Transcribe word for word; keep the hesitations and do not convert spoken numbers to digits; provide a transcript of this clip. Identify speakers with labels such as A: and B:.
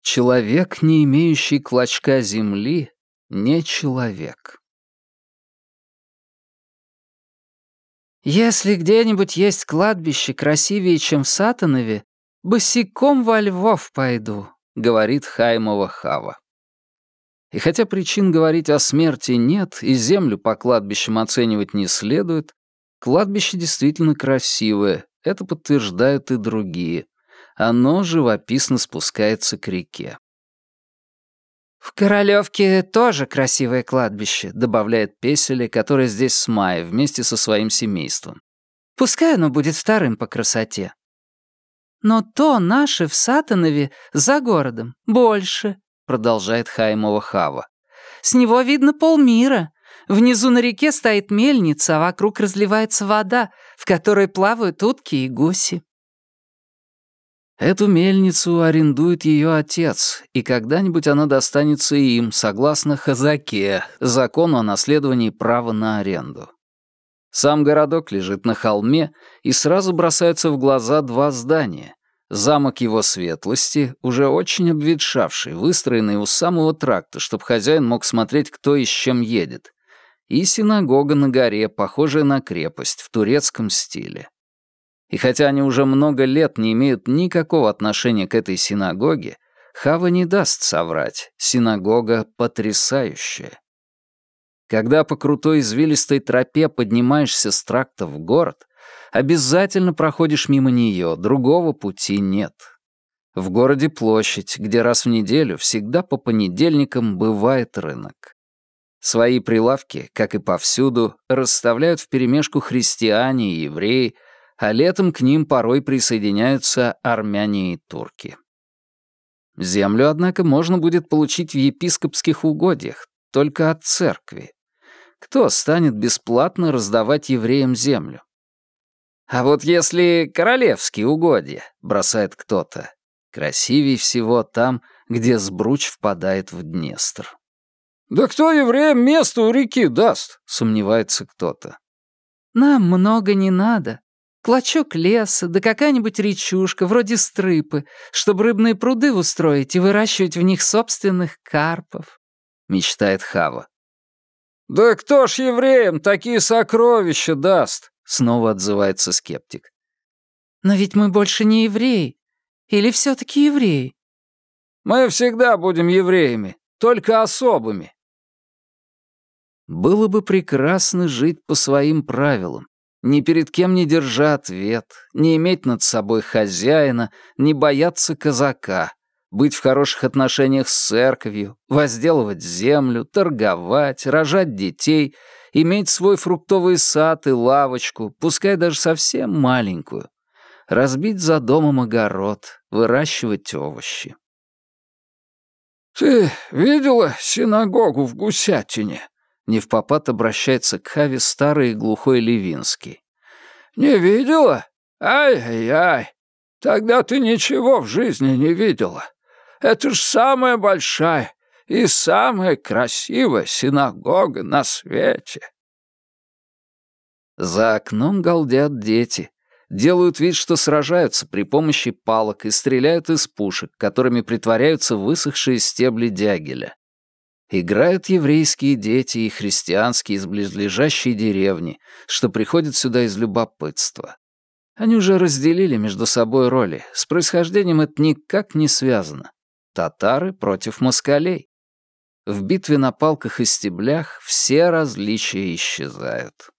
A: Человек, не имеющий клочка земли, не человек. «Если где-нибудь есть кладбище красивее, чем в Сатанове, босиком во Львов пойду», — говорит Хаймова Хава. И хотя причин говорить о смерти нет и землю по кладбищам оценивать не следует, кладбище действительно красивое, это подтверждают и другие. Оно живописно спускается к реке. «В Королёвке тоже красивое кладбище», — добавляет Песеле, который здесь с мая вместе со своим семейством. «Пускай оно будет вторым по красоте». «Но то наше в Сатанове за городом больше», — продолжает Хаймова Хава. «С него видно полмира. Внизу на реке стоит мельница, а вокруг разливается вода, в которой плавают утки и гуси». Эту мельницу арендует ее отец, и когда-нибудь она достанется им, согласно Хазаке, закону о наследовании права на аренду. Сам городок лежит на холме, и сразу бросаются в глаза два здания. Замок его светлости, уже очень обветшавший, выстроенный у самого тракта, чтобы хозяин мог смотреть, кто и с чем едет, и синагога на горе, похожая на крепость, в турецком стиле. И хотя они уже много лет не имеют никакого отношения к этой синагоге, Хава не даст соврать, синагога потрясающая. Когда по крутой извилистой тропе поднимаешься с тракта в город, обязательно проходишь мимо нее, другого пути нет. В городе площадь, где раз в неделю, всегда по понедельникам, бывает рынок. Свои прилавки, как и повсюду, расставляют вперемешку христиане и евреи, а летом к ним порой присоединяются армяне и турки. Землю, однако, можно будет получить в епископских угодьях, только от церкви. Кто станет бесплатно раздавать евреям землю? «А вот если королевские угодья», — бросает кто-то, красивей всего там, где Сбруч впадает в Днестр. «Да кто евреям место у реки даст?» — сомневается кто-то. «Нам много не надо. Клочок леса, да какая-нибудь речушка, вроде Стрыпы, чтобы рыбные пруды устроить и выращивать в них собственных карпов», — мечтает Хава. «Да кто ж евреям такие сокровища даст?» — снова отзывается скептик. «Но ведь мы больше не евреи. Или все-таки евреи?» «Мы всегда будем евреями, только особыми». Было бы прекрасно жить по своим правилам, ни перед кем не держа ответ, не иметь над собой хозяина, не бояться казака, быть в хороших отношениях с церковью, возделывать землю, торговать, рожать детей, иметь свой фруктовый сад и лавочку, пускай даже совсем маленькую, разбить за домом огород, выращивать овощи. «Ты видела синагогу в Гусятине?» Невпопад обращается к Хаве старый и глухой Левинский. «Не видела? Ай-яй-яй! Тогда ты ничего в жизни не видела. Это ж самая большая и самая красивая синагога на свете». За окном галдят дети. Делают вид, что сражаются при помощи палок и стреляют из пушек, которыми притворяются высохшие стебли дягеля. Играют еврейские дети и христианские из близлежащей деревни, что приходят сюда из любопытства. Они уже разделили между собой роли, с происхождением это никак не связано. Татары против москалей. В битве на палках и стеблях все различия исчезают.